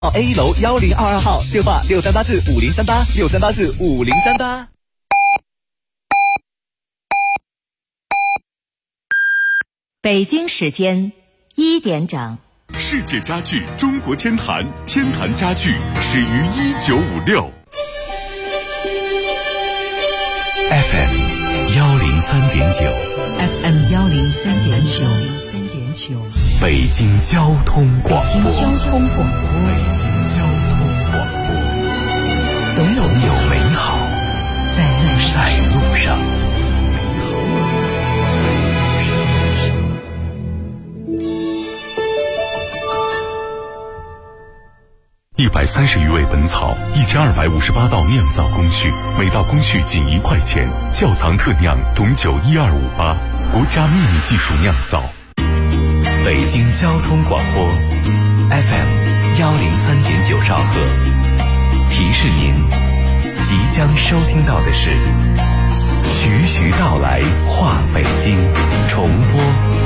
A 楼1022号，电话63845038，63845038。 北京时间1点整。 世界家具中国天坛，天坛家具始于1956。FM 103.9，FM 103.9， 北京交通广播， 北京交通广播， 总有美好在路上。130余味本草，1258道酿造工序，每道工序仅1块钱。窖藏特酿种酒12588，国家秘密技术酿造。北京交通广播 FM 103.9兆赫，提示您即将收听到的是徐徐道来话北京重播。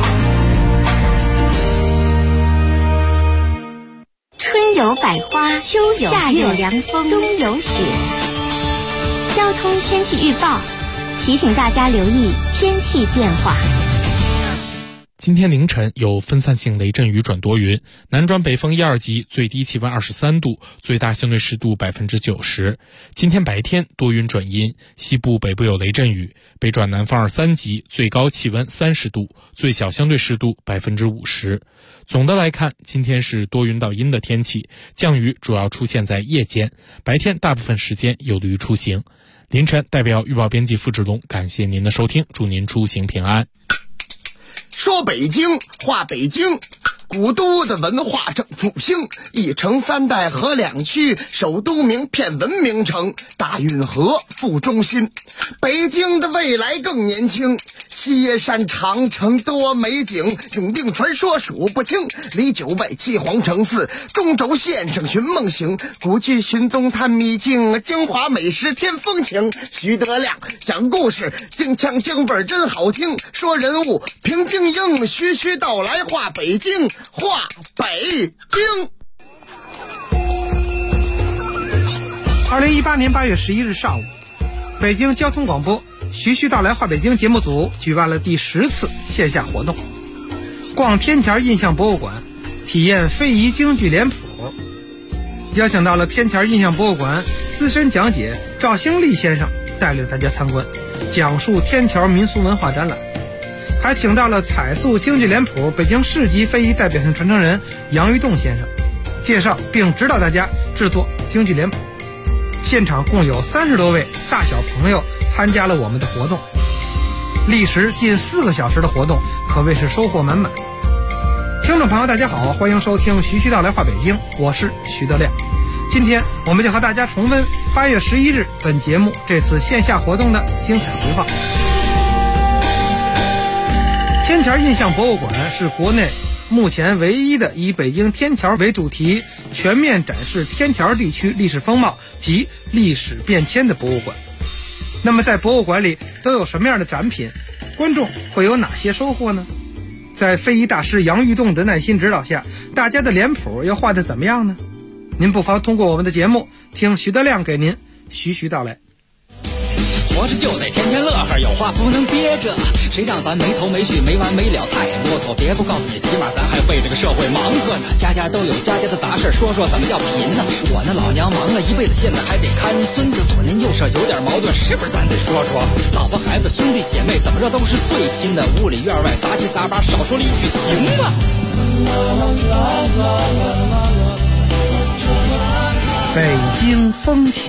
春有百花，秋有夏有凉风，冬有雪。交通天气预报提醒大家留意天气变化。 今天凌晨有分散性雷阵雨转多云，南转北风1、2级，最低气温23度，最大相对湿度90%。今天白天多云转阴，西部北部有雷阵雨，北转南风2、3级，最高气温30度，最小相对湿度50%。总的来看，今天是多云到阴的天气，降雨主要出现在夜间，白天大部分时间有利于出行。凌晨代表预报编辑付志龙感谢您的收听，祝您出行平安。 说北京话北京，古都的文化正复兴，一城3代河2区，首都名片文明城，大运河副中心。北京的未来更年轻，西耶山长城多美景，永定传说数不清，离9外7皇城4，中轴线上寻梦行，古迹寻踪探秘境，京华美食添风情。徐德亮讲故事，京腔京味真好听，说人物评京英，徐徐道来话北京，话北京。 2018年8月11日上午，北京交通广播徐徐道来话北京节目组举办了第10次线下活动，逛天桥印象博物馆，体验非遗京剧脸谱，邀请到了天桥印象博物馆资深讲解赵兴利先生带领大家参观，讲述天桥民俗文化展览，还请到了彩塑京剧脸谱北京市级非遗代表性传承人杨玉栋先生，介绍并指导大家制作京剧脸谱。现场共有30多位大小朋友参加了我们的活动，历时近4个小时的活动可谓是收获满满。听众朋友大家好，欢迎收听徐徐道来话北京，我是徐德亮。今天我们就和大家重温8月11日本节目这次线下活动的精彩回放。天桥印象博物馆是国内目前唯一的以北京天桥为主题，全面展示天桥地区历史风貌及历史变迁的博物馆。那么在博物馆里都有什么样的展品？观众会有哪些收获呢？在非遗大师杨玉栋的耐心指导下，大家的脸谱要画得怎么样呢？您不妨通过我们的节目听徐德亮给您徐徐道来。 活着就得天天乐呵，有话不能憋着，谁让咱没头没绪没完没了太啰嗦，别不告诉你，起码咱还为这个社会忙活呢。家家都有家家的杂事，说说怎么叫贫呢？我那老娘忙了一辈子，现在还得看孙子，左邻右舍有点矛盾，是不是咱得说说？老婆孩子兄弟姐妹怎么着都是最亲的，屋里院外杂七杂八，少说了一句行吗？ 北京风情。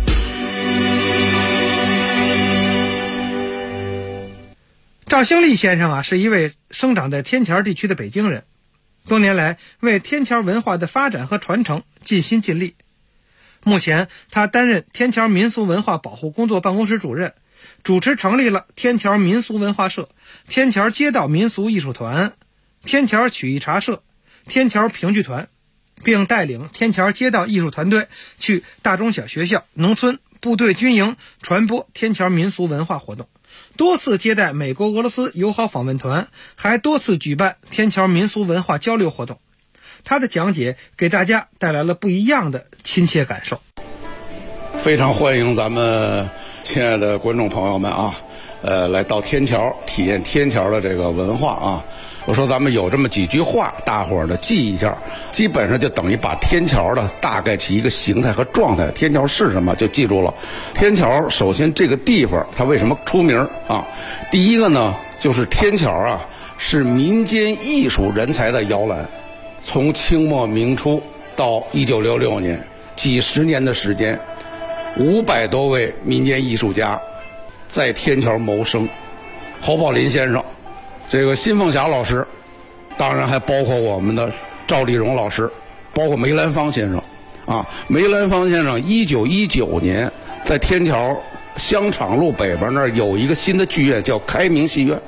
赵兴利先生是一位生长在天桥地区的北京人，多年来为天桥文化的发展和传承尽心尽力。目前他担任天桥民俗文化保护工作办公室主任，主持成立了天桥民俗文化社、天桥街道民俗艺术团、天桥曲艺茶社、天桥评剧团，并带领天桥街道艺术团队去大中小学校、农村、部队、军营传播天桥民俗文化活动，多次接待美国、俄罗斯友好访问团，还多次举办天桥民俗文化交流活动。 他的讲解给大家带来了不一样的亲切感受。 非常欢迎咱们亲爱的观众朋友们啊，来到天桥体验天桥的这个文化啊。我说咱们有这么几句话，大伙儿呢记一下，基本上就等于把天桥的大概其一个形态和状态，天桥是什么就记住了。天桥首先这个地方它为什么出名啊？第一个呢，就是天桥啊是民间艺术人才的摇篮，从清末明初到1966年，几十年的时间，500多位民间艺术家在天桥谋生。侯宝林先生，这个辛凤霞老师，当然还包括我们的赵丽蓉老师，包括梅兰芳先生啊。梅兰芳先生1919年在天桥香场路北边那儿有一个新的剧院叫开明戏院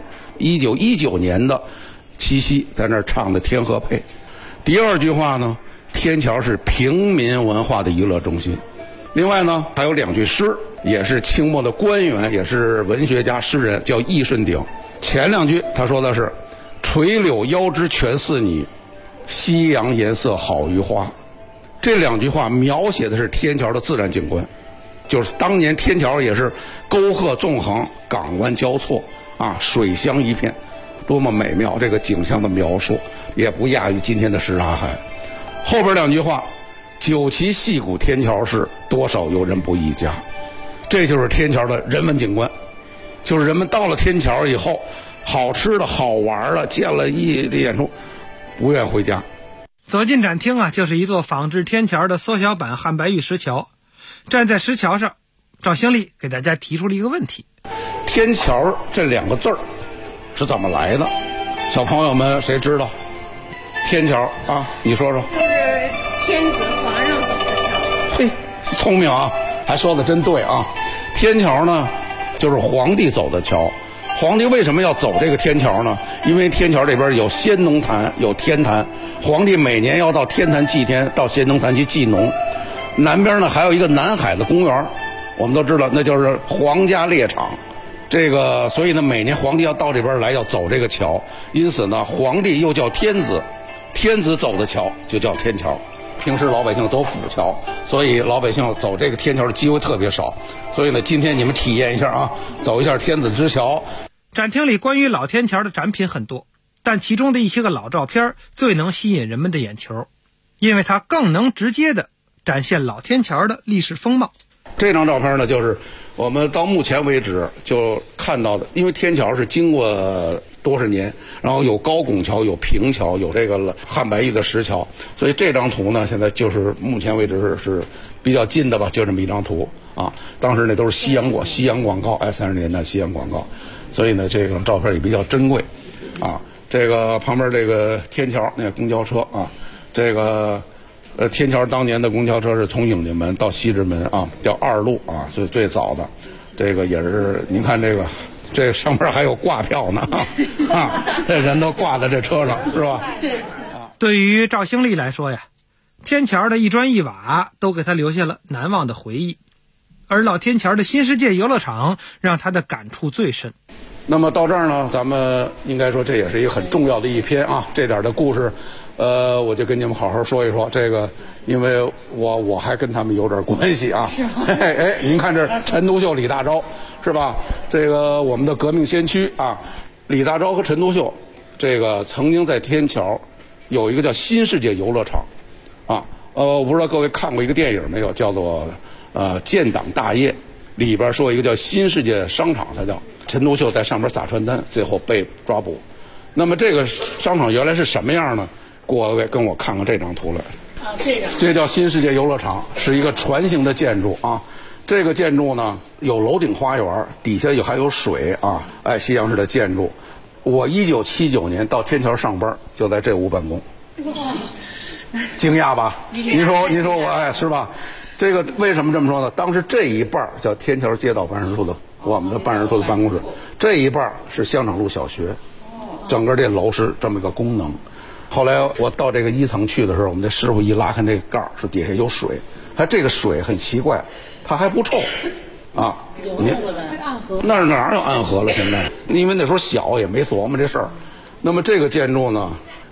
，1919年的七夕在那儿唱的《天河配》。第二句话呢，天桥是平民文化的娱乐中心。另外呢，还有2句诗，也是清末的官员，也是文学家诗人，叫易顺鼎。前2句他说的是垂柳腰枝全似你，夕阳颜色好于花。这2句话描写的是天桥的自然景观，就是当年天桥也是沟壑纵横，港湾交错啊，水乡一片，多么美妙，这个景象的描述也不亚于今天的什刹海。后边2句话，九旗戏鼓天桥市，多少游人不一家。这就是天桥的人文景观，就是人们到了天桥以后，好吃的好玩的，见了一演出不愿回家。 走进展厅啊，就是一座仿制天桥的缩小版汉白玉石桥。站在石桥上，赵兴利给大家提出了一个问题： 天桥这2个字儿是怎么来的？小朋友们谁知道？天桥啊，你说说。 就是天子皇上走的桥。 嘿，聪明啊，还说的真对啊。天桥呢，就是皇帝走的桥。皇帝为什么要走这个天桥呢？因为天桥这边有先农坛，有天坛，皇帝每年要到天坛祭天，到先农坛去祭农。南边呢还有一个南海的公园，我们都知道那就是皇家猎场。这个所以呢，每年皇帝要到这边来，要走这个桥，因此呢，皇帝又叫天子，天子走的桥就叫天桥。平时老百姓走府桥，所以老百姓走这个天桥的机会特别少。所以呢，今天你们体验一下啊，走一下天子之桥。 展厅里关于老天桥的展品很多，但其中的一些个老照片最能吸引人们的眼球，因为它更能直接的展现老天桥的历史风貌。 这张照片呢，就是我们到目前为止就看到的，因为天桥是经过多少年，然后有高拱桥，有平桥，有这个汉白玉的石桥，所以这张图呢，现在就是目前为止是比较近的吧，就这么一张图啊。当时那都是西洋广告，30年代西洋广告，所以呢，这张照片也比较珍贵啊。这个旁边这个天桥那个公交车啊，这个天桥当年的公交车是从影家门到西直门啊，叫2路啊，所以最早的这个也是，您看这上面还有挂票呢啊，这人都挂在这车上是吧？ 对于赵兴利来说呀，天桥的一砖一瓦都给他留下了难忘的回忆，而老天桥的新世界游乐场让他的感触最深。 那么到这儿呢，咱们应该说这也是一个很重要的一篇啊，这点的故事，我就跟你们好好说一说这个，因为我还跟他们有点关系啊。是吗？哎，您看这陈独秀、李大钊是吧？这个我们的革命先驱啊，李大钊和陈独秀，这个曾经在天桥有一个叫新世界游乐场啊。我不知道各位看过一个电影没有，叫做建党大业，里边说一个叫新世界商场，它叫陈独秀在上面撒传单，最后被抓捕。那么这个商场原来是什么样呢？各位跟我看看这张图来。这叫新世界游乐场，是一个船形的建筑啊。这个建筑呢有楼顶花园，底下还有水啊，西洋式的建筑。我1979年到天桥上班，就在这屋办公。惊讶吧？您说我是吧？这个为什么这么说呢？当时这一半叫天桥街道办事处的我们的办事处的办公室，这一半是香场路小学，整个这楼是这么一个功能。后来我到这个1层去的时候，我们这师傅一拉开那个盖儿，说底下有水，还这个水很奇怪，它还不臭啊。有了呗，暗河那儿哪有暗河了？现在因为那时候小也没琢磨这事儿。那么这个建筑呢，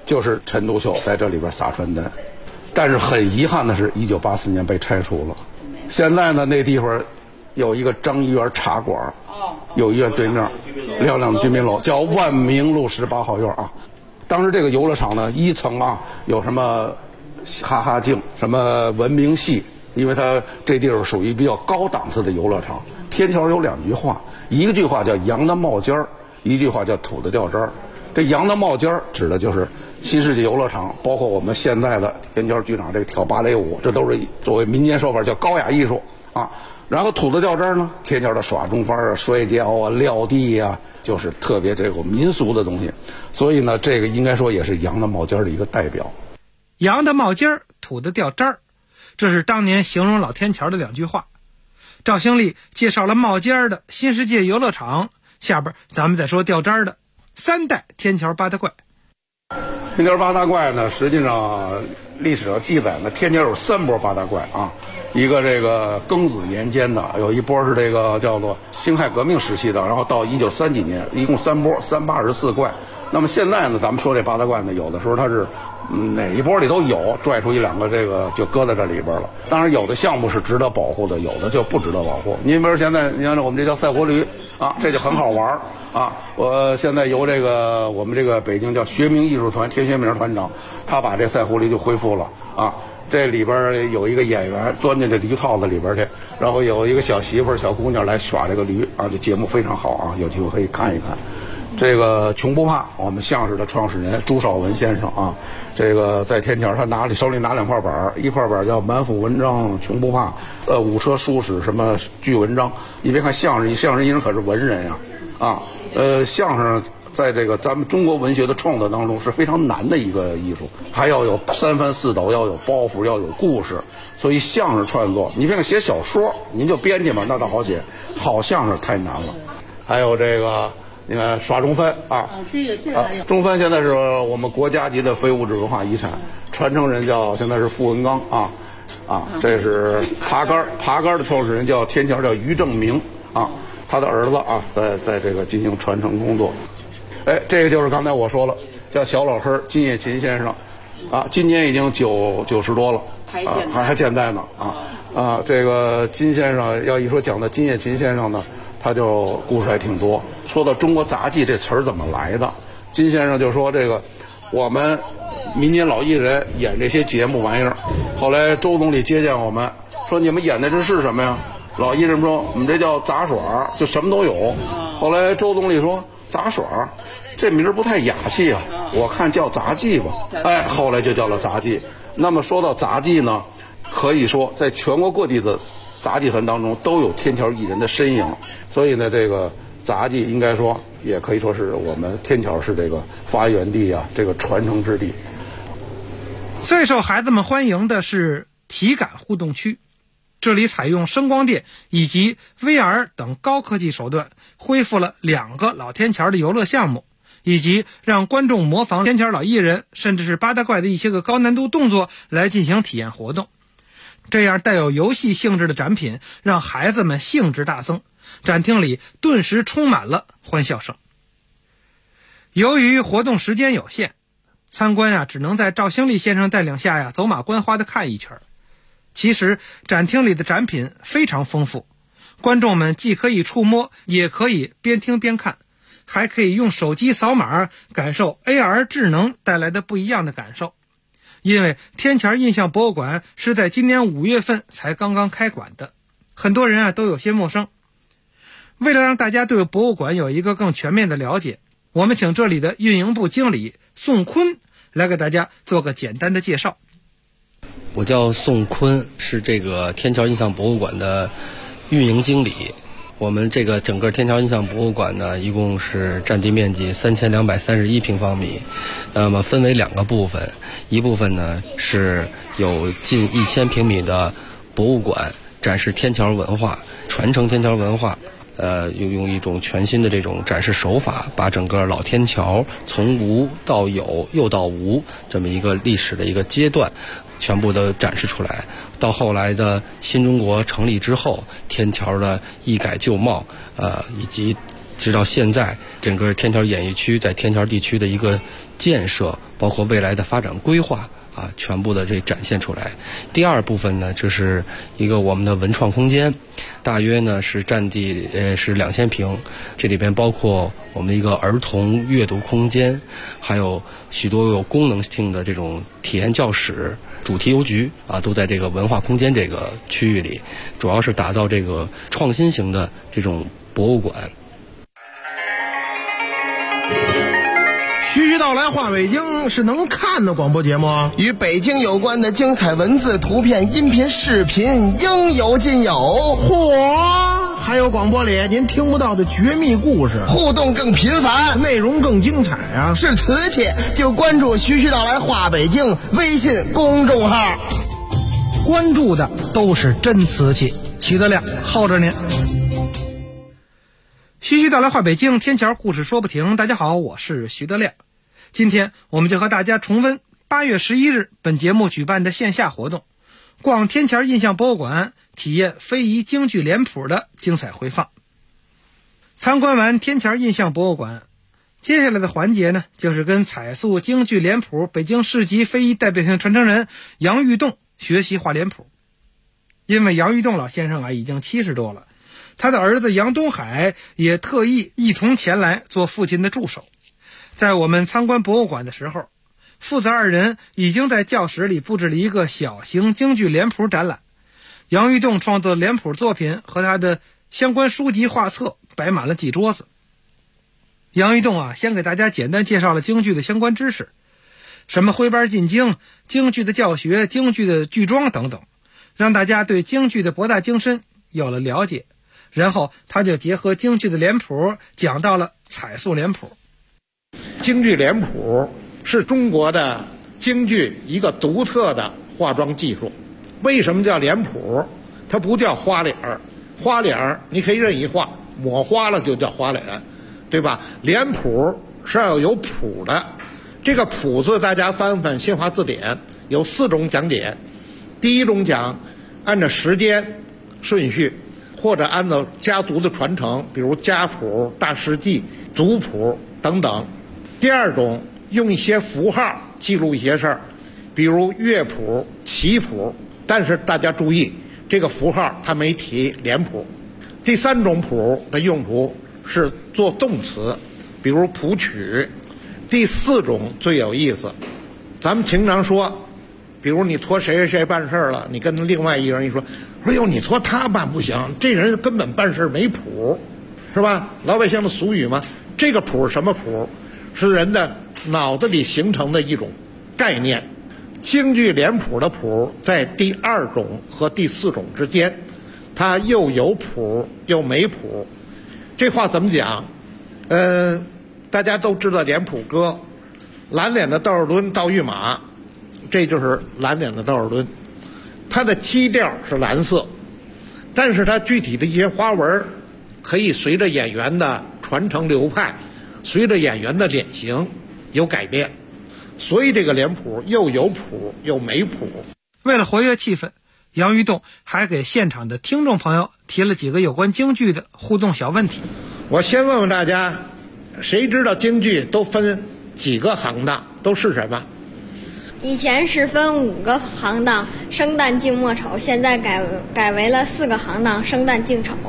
就是陈独秀在这里边撒传单。但是很遗憾的是，1984年被拆除了。现在呢，那地方有一个张一元茶馆，有医院对面亮亮的居民楼，叫万明路18号院啊。当时这个游乐场呢，1层啊有什么哈哈镜，什么文明系，因为它这地儿属于比较高档次的游乐场。天桥有2句话，一句话叫羊的冒尖儿，一句话叫土的掉渣儿。这羊的冒尖儿指的就是新世纪游乐场，包括我们现在的天桥剧场这个跳芭蕾舞，这都是作为民间说法叫高雅艺术啊。然后土的掉渣儿呢，天桥的耍中翻啊、摔跤啊、撂地啊，就是特别这个民俗的东西。所以呢，这个应该说也是羊的冒尖儿的一个代表。 羊的冒尖儿，土的掉渣儿，这是当年形容老天桥的2句话。赵兴利介绍了冒尖儿的新世界游乐场，下边咱们再说掉渣儿的3代天桥八大怪。 天桥八大怪呢，实际上历史上记载呢，天桥有3波八大怪啊。一个这个庚子年间的，有一波是这个叫做辛亥革命时期的，然后到1930几年，一共3波，384怪。那么现在呢，咱们说这八大怪呢，有的时候它是哪一波里都有，拽出1、2个这个就搁在这里边了。当然有的项目是值得保护的，有的就不值得保护。你比如现在你看我们这叫赛活驴啊，这就很好玩啊。我现在由这个我们这个北京叫学明艺术团田学明团长，他把这赛活驴就恢复了啊。这里边有一个演员钻进这驴套子里边去，然后有一个小媳妇小姑娘来耍这个驴啊，这节目非常好啊，有机会可以看一看。这个穷不怕，我们相声的创始人朱绍文先生啊，这个在天桥他手里拿2块板，一块板叫满腹文章穷不怕，5车书史什么巨文章。你别看相声艺人可是文人呀啊，相声在这个咱们中国文学的创作当中是非常难的一个艺术，还要有3翻4抖，要有包袱，要有故事。所以相声创作，你别看写小说，您就编辑嘛，那倒好写，好相声太难了。还有这个你看耍中翻啊， 这个还有中翻现在是我们国家级的非物质文化遗产，传承人叫现在是傅文刚啊，这是爬杆的创始人叫天桥叫于正明啊，他的儿子啊在这个进行传承工作。哎，这个就是刚才我说了，叫小老黑金叶勤先生啊，今年已经90多了，还健在呢啊，这个金先生要一说讲到金叶勤先生呢，他就故事还挺多。说到中国杂技这词儿怎么来的，金先生就说这个我们民间老艺人演这些节目玩意儿，后来周总理接见我们说你们演的这是什么呀？老艺人说我们这叫杂耍，就什么都有。后来周总理说杂耍这名儿不太雅气啊，我看叫杂技吧。哎，后来就叫了杂技。那么说到杂技呢，可以说在全国各地的杂技团当中都有天桥艺人的身影，所以呢，这个杂技应该说也可以说是我们天桥是这个发源地啊，这个传承之地。 最受孩子们欢迎的是体感互动区，这里采用声光电以及 VR 等高科技手段，恢复了2个老天桥的游乐项目，以及让观众模仿天桥老艺人甚至是八大怪的一些个高难度动作来进行体验活动。这样带有游戏性质的展品让孩子们兴致大增，展厅里顿时充满了欢笑声。由于活动时间有限，参观只能在赵兴利先生带领下走马观花的看一圈。其实展厅里的展品非常丰富，观众们既可以触摸，也可以边听边看，还可以用手机扫码感受 AR 智能带来的不一样的感受。因为天桥印象博物馆是在今年5月份才刚刚开馆的，很多人都有些陌生。为了让大家对博物馆有一个更全面的了解，我们请这里的运营部经理宋坤来给大家做个简单的介绍。 我叫宋坤，是这个天桥印象博物馆的运营经理。我们这个整个天桥印象博物馆呢，一共是占地面积3231平方米，那么分为2个部分，一部分呢是有近1000平米的博物馆，展示天桥文化，传承天桥文化。用一种全新的这种展示手法，把整个老天桥从无到有又到无这么一个历史的一个阶段全部都展示出来。到后来的新中国成立之后，天桥的一改旧貌，以及直到现在整个天桥演艺区在天桥地区的一个建设， 包括未来的发展规划全部的这展现出来。第二部分呢，就是一个我们的文创空间，大约呢是占地是2000平，这里边包括我们一个儿童阅读空间，还有许多有功能性的这种体验教室、主题邮局都在这个文化空间这个区域里，主要是打造这个创新型的这种博物馆。 徐徐道来话北京是能看的广播节目， 与北京有关的精彩文字、图片、音频、视频应有尽有。 嚯！还有广播里您听不到的绝密故事， 互动更频繁， 内容更精彩啊！ 是瓷器就关注徐徐道来话北京微信公众号， 关注的都是真瓷器。徐德亮耗着您。徐徐道来话北京，天桥故事说不停。大家好，我是徐德亮。今天我们就和大家重温8月11日本节目举办的线下活动，逛天桥印象博物馆，体验非遗京剧脸谱的精彩回放。参观完天桥印象博物馆，接下来的环节呢，就是跟彩塑京剧脸谱北京市级非遗代表性传承人杨玉栋学习画脸谱。因为杨玉栋老先生已经70多了，他的儿子杨东海也特意一同前来做父亲的助手。在我们参观博物馆的时候，父子2人已经在教室里布置了一个小型京剧脸谱展览。杨玉栋创作脸谱作品和他的相关书籍画册摆满了几桌子。杨玉栋先给大家简单介绍了京剧的相关知识，什么徽班进京、京剧的教学、京剧的剧装等等，让大家对京剧的博大精深有了了解。然后他就结合京剧的脸谱讲到了彩塑脸谱。 京剧脸谱是中国的京剧一个独特的化妆技术。为什么叫脸谱？它不叫花脸儿，花脸儿你可以任意画，抹花了就叫花脸，对吧？脸谱是要有谱的。这个谱字大家翻翻新华字典，有4种讲解。第一种讲按照时间顺序，或者按照家族的传承，比如家谱、大事记、族谱等等。第二种用一些符号记录一些事儿，比如乐谱、旗谱，但是大家注意，这个符号它没提脸谱。第3种谱的用途是做动词，比如谱曲。第4种最有意思，咱们经常说，比如你托谁谁谁办事了，你跟另外一个人一说哟，你托他办不行，这人根本办事没谱，是吧？老百姓的俗语嘛。这个谱是什么谱？是人的脑子里形成的一种概念。京剧脸谱的谱在第2种和第4种之间，它又有谱又没谱。这话怎么讲？大家都知道脸谱歌，蓝脸的窦尔敦到御马，这就是蓝脸的窦尔敦，它的基调是蓝色，但是它具体的一些花纹可以随着演员的传承流派，随着演员的脸型有改变，所以这个脸谱又有谱又没谱。 为了活跃气氛，杨玉栋还给现场的听众朋友提了几个有关京剧的互动小问题。 我先问问大家，谁知道京剧都分几个行当，都是什么？ 以前是分5个行当，生旦净末丑，现在改为了4个行当，生旦净丑。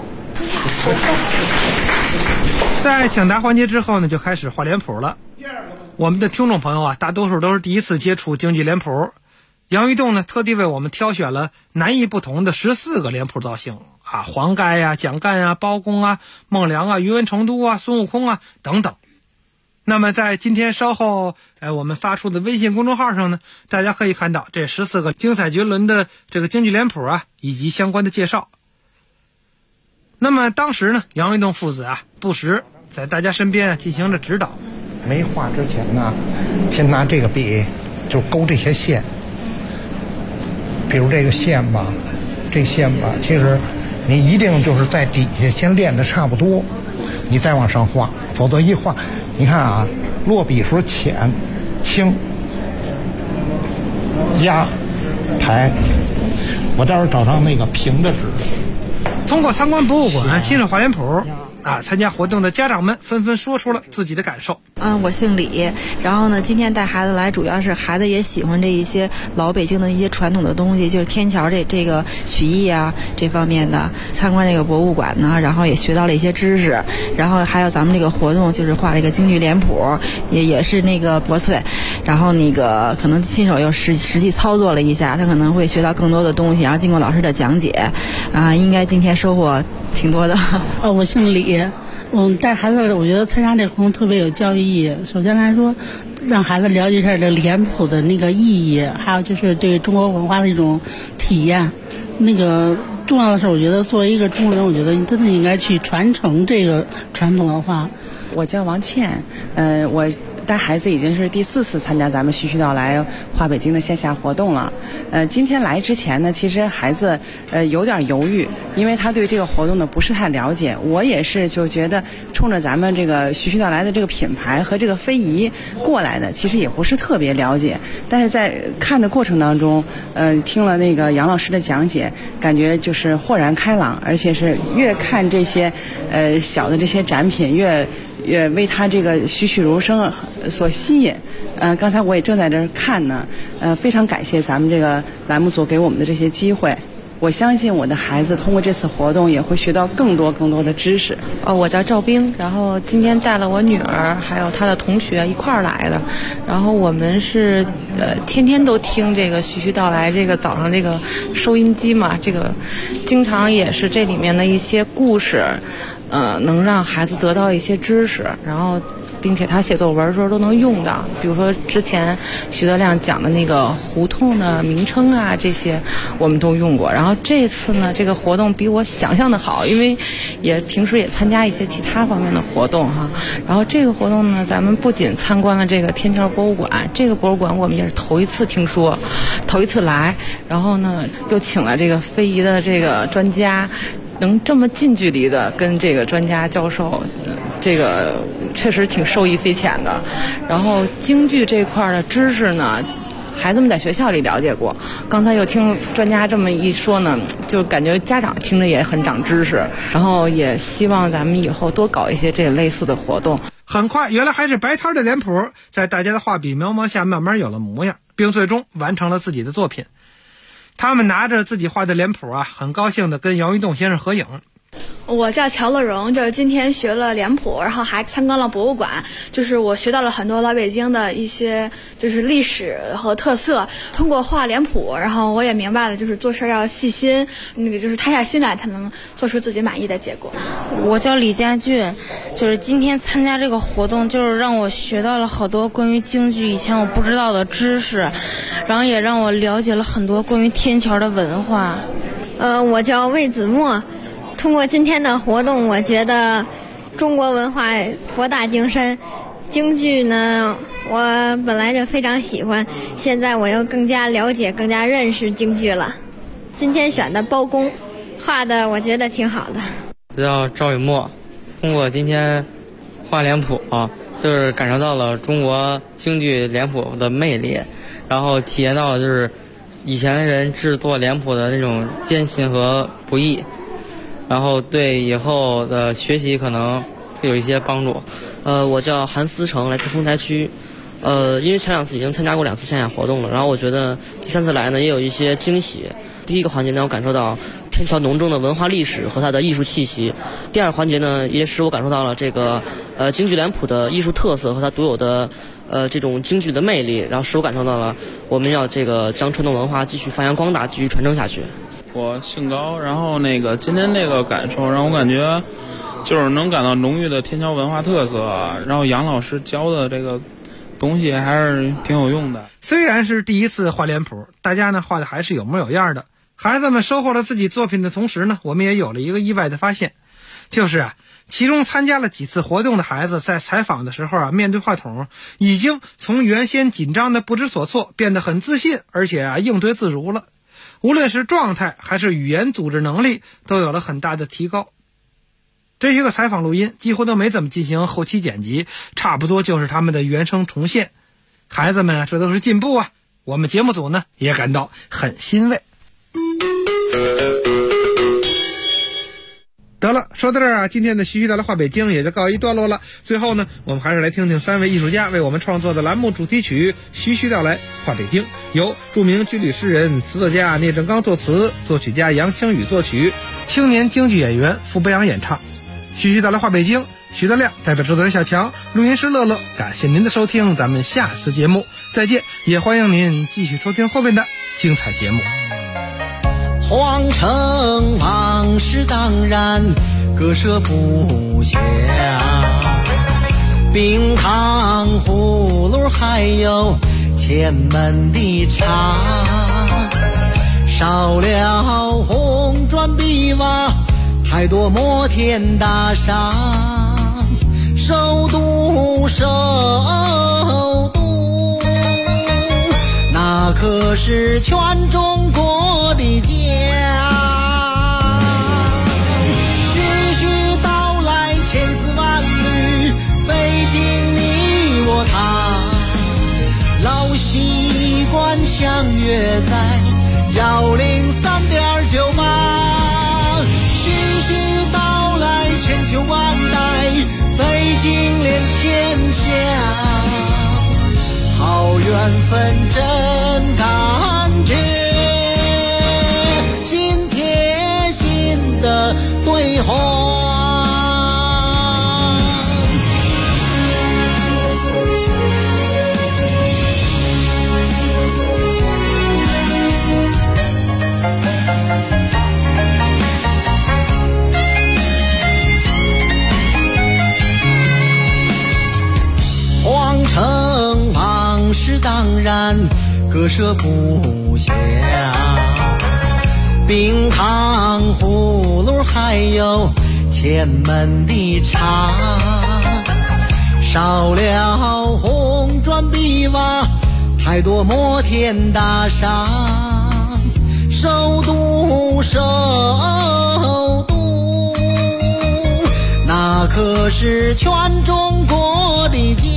在抢答环节之后呢，就开始画脸谱了。我们的听众朋友大多数都是第一次接触京剧脸谱。杨玉栋呢，特地为我们挑选了南轶不同的14个脸谱造型黄盖呀、蒋干呀、包公啊、孟良啊、于文成都啊、孙悟空啊等等。那么在今天稍后我们发出的微信公众号上呢，大家可以看到这14个精彩绝伦的这个京剧脸谱以及相关的介绍。那么当时呢，杨玉栋父子不时在大家身边进行着指导。 没画之前呢，先拿这个笔就勾这些线，比如这个线吧，这线吧，其实你一定就是在底下先练的差不多，你再往上画，否则一画，你看落笔时候浅、轻、压、抬，我待会儿找上那个平的纸。 通过参观博物馆、欣赏画脸谱， 参加活动的家长们纷纷说出了自己的感受。 我姓李，然后呢，今天带孩子来，主要是孩子也喜欢这一些老北京的一些传统的东西，就是天桥这个曲艺啊这方面的。参观这个博物馆呢，然后也学到了一些知识，然后还有咱们这个活动就是画这个京剧脸谱，也是那个国粹，然后那个可能新手又实际操作了一下，他可能会学到更多的东西，然后经过老师的讲解，应该今天收获挺多的。 我姓李。带孩子，我觉得参加这活动特别有教育意义。首先来说，让孩子了解一下这脸谱的那个意义，还有就是对中国文化的一种体验。那个重要的是，我觉得作为一个中国人，我觉得真的应该去传承这个传统文化。 我叫王倩，我带孩子已经是第4次参加咱们徐徐道来画北京的线下活动了。今天来之前呢，其实孩子有点犹豫，因为他对这个活动呢不是太了解。我也是就觉得冲着咱们这个徐徐道来的这个品牌和这个非遗过来的，其实也不是特别了解。但是在看的过程当中，听了那个杨老师的讲解，感觉就是豁然开朗，而且是越看这些小的这些展品越为他这个栩栩如生所吸引。刚才我也正在这儿看呢，非常感谢咱们这个栏目组给我们的这些机会。我相信我的孩子通过这次活动也会学到更多的知识。 我叫赵冰，然后今天带了我女儿还有她的同学一块儿来的，然后我们是天天都听这个徐徐道来这个早上这个收音机嘛，这个经常也是这里面的一些故事，能让孩子得到一些知识，然后并且他写作文的时候都能用到，比如说之前徐德亮讲的那个胡同的名称啊，这些我们都用过。然后这次呢，这个活动比我想象的好，因为平时也参加一些其他方面的活动哈。然后这个活动呢，咱们不仅参观了这个天桥博物馆，这个博物馆我们也是头一次听说，头一次来。然后呢，又请了这个非遗的这个专家，能这么近距离的跟这个专家教授，这个确实挺受益匪浅的。然后京剧这块的知识呢，孩子们在学校里了解过，刚才又听专家这么一说呢，就感觉家长听着也很长知识。然后也希望咱们以后多搞一些这类似的活动。 很快，原来还是白摊的脸谱，在大家的画笔描摹下慢慢有了模样，并最终完成了自己的作品。他们拿着自己画的脸谱很高兴地跟姚一栋先生合影。 我叫乔乐荣，就是今天学了脸谱，然后还参观了博物馆，就是我学到了很多老北京的一些就是历史和特色。通过画脸谱，然后我也明白了，就是做事要细心，那个就是塌下心来才能做出自己满意的结果。 我叫李家俊，就是今天参加这个活动，就是让我学到了好多关于京剧以前我不知道的知识，然后也让我了解了很多关于天桥的文化。 我叫魏子墨。通过今天的活动，我觉得中国文化博大精深。京剧呢，我本来就非常喜欢，现在我又更加了解、更加认识京剧了。今天选的包公，画的我觉得挺好的。 我叫赵雨墨，通过今天画脸谱就是感受到了中国京剧脸谱的魅力，然后体验到了就是以前人制作脸谱的那种艰辛和不易。然后对以后的学习可能会有一些帮助。 我叫韩思成，来自丰台区。因为前2次已经参加过2次线下活动了，然后我觉得第3次来呢也有一些惊喜。第一个环节呢，我感受到天桥浓重的文化历史和它的艺术气息；第二环节呢，也使我感受到了这个京剧脸谱的艺术特色和它独有的这种京剧的魅力，然后使我感受到了我们要这个将传统文化继续发扬光大，继续传承下去。 我姓高，然后今天这个感受让我感觉就是能感到浓郁的天桥文化特色，然后杨老师教的这个东西还是挺有用的。 虽然是第1次画脸谱，大家呢画的还是有模有样的。孩子们收获了自己作品的同时呢，我们也有了一个意外的发现，就是其中参加了几次活动的孩子在采访的时候面对话筒已经从原先紧张的不知所措变得很自信，而且应对自如了。无论是状态还是语言组织能力都有了很大的提高。这些个采访录音几乎都没怎么进行后期剪辑，差不多就是他们的原声重现。孩子们这都是进步我们节目组呢也感到很欣慰。得了， 说到这儿啊，今天的徐徐带来话北京也就告一段落了。最后呢，我们还是来听听3位艺术家为我们创作的栏目主题曲《徐徐道来话北京》，由著名军旅诗人、词作家聂正刚作词，作曲家杨清宇作曲，青年京剧演员傅北阳演唱。徐徐道来话北京，徐德亮代表制作人小强，录音师乐乐，感谢您的收听，咱们下次节目再见，也欢迎您继续收听后面的精彩节目。 皇城往事当然割舍不下，冰糖葫芦还有前门的茶，少了红砖碧瓦，太多摩天大厦，首都首都，那可是全中国的家。徐徐道来千丝万缕，北京你我他，老习惯相约在103.98。徐徐道来千秋万代，北京连天下，好缘分真感觉，心贴心的对话。皇城往事当然割舍不下，冰糖葫芦还有前门的茶，少了红砖碧瓦，太多摩天大厦，首都首都，那可是全中国的家。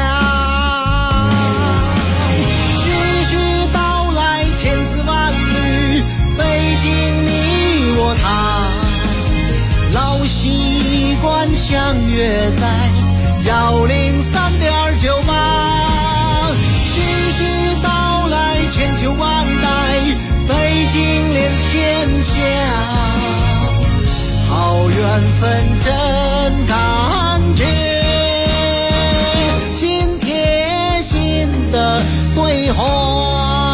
徐徐道来千丝万缕，北京你我他，老习惯相约在103.98。徐徐道来千秋万代，北京连天下，好缘分真感觉，心贴心的对话。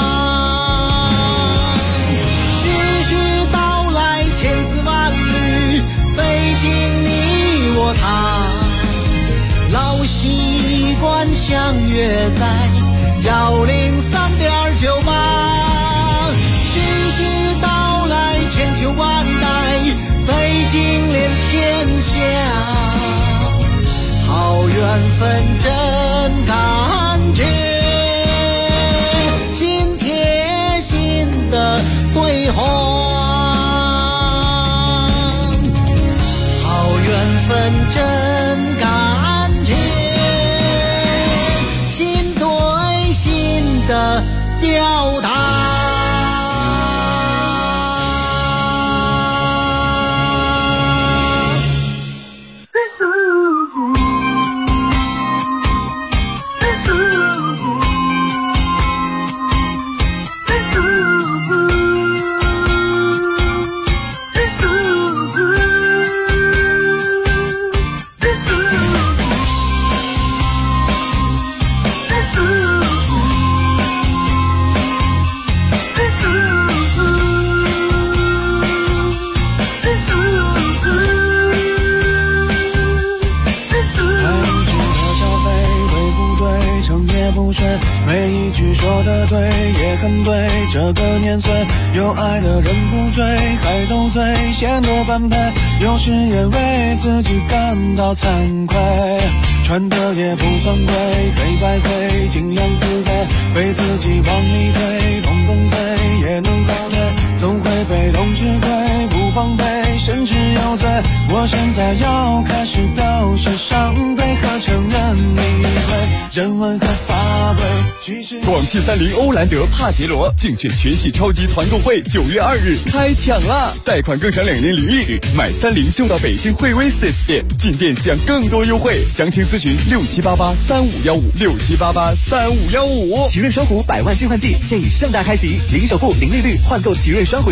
徐徐道来千丝万缕，北京你我他，老习惯相约在103.98。徐徐道来千秋万代，北京连天下，好缘分真感觉，心贴心的对话。好缘分真感觉，心对心的表达。 每一句说得对也很对，这个年岁有爱的人不追，还斗嘴显得般配，有时也为自己感到惭愧，穿的也不算贵，黑白灰尽量自卑，被自己往里推，动动嘴也能后退，总会被动吃亏，不防备甚至有罪，我现在要开始表示伤悲和承认理亏。 人文和发挥。 广汽30欧蓝德帕杰罗竞选全系超级团购会9月2日开抢啦！贷款更享2年零利率，买30就到北京惠威 4S 店，进店享更多优惠。详情咨询67883515，67883515。 奇瑞双虎100万置换季现已盛大开启，零首付、零利率换购奇瑞双虎。